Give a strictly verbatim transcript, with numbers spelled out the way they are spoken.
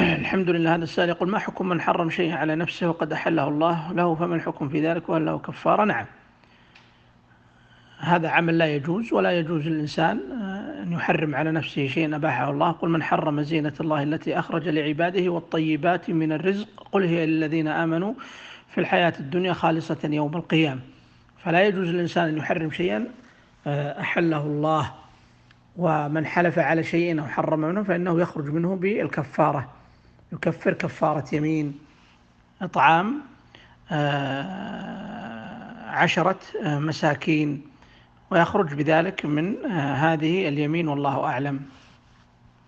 الحمد لله. هذا السائل يقول: ما حكم من حرم شيئا على نفسه وقد أحله الله له، فما الحكم في ذلك وهل له كفارة؟ نعم، هذا عمل لا يجوز، ولا يجوز للإنسان أن يحرم على نفسه شيئا أباحه الله. قل: من حرم زينة الله التي أخرج لعباده والطيبات من الرزق قل هي للذين آمنوا في الحياة الدنيا خالصة يوم القيامة. فلا يجوز للإنسان أن يحرم شيئا أحله الله، ومن حلف على شيء أو حرم منه فإنه يخرج منه بالكفارة، يكفر كفارة يمين، إطعام عشرة مساكين، ويخرج بذلك من هذه اليمين، والله أعلم.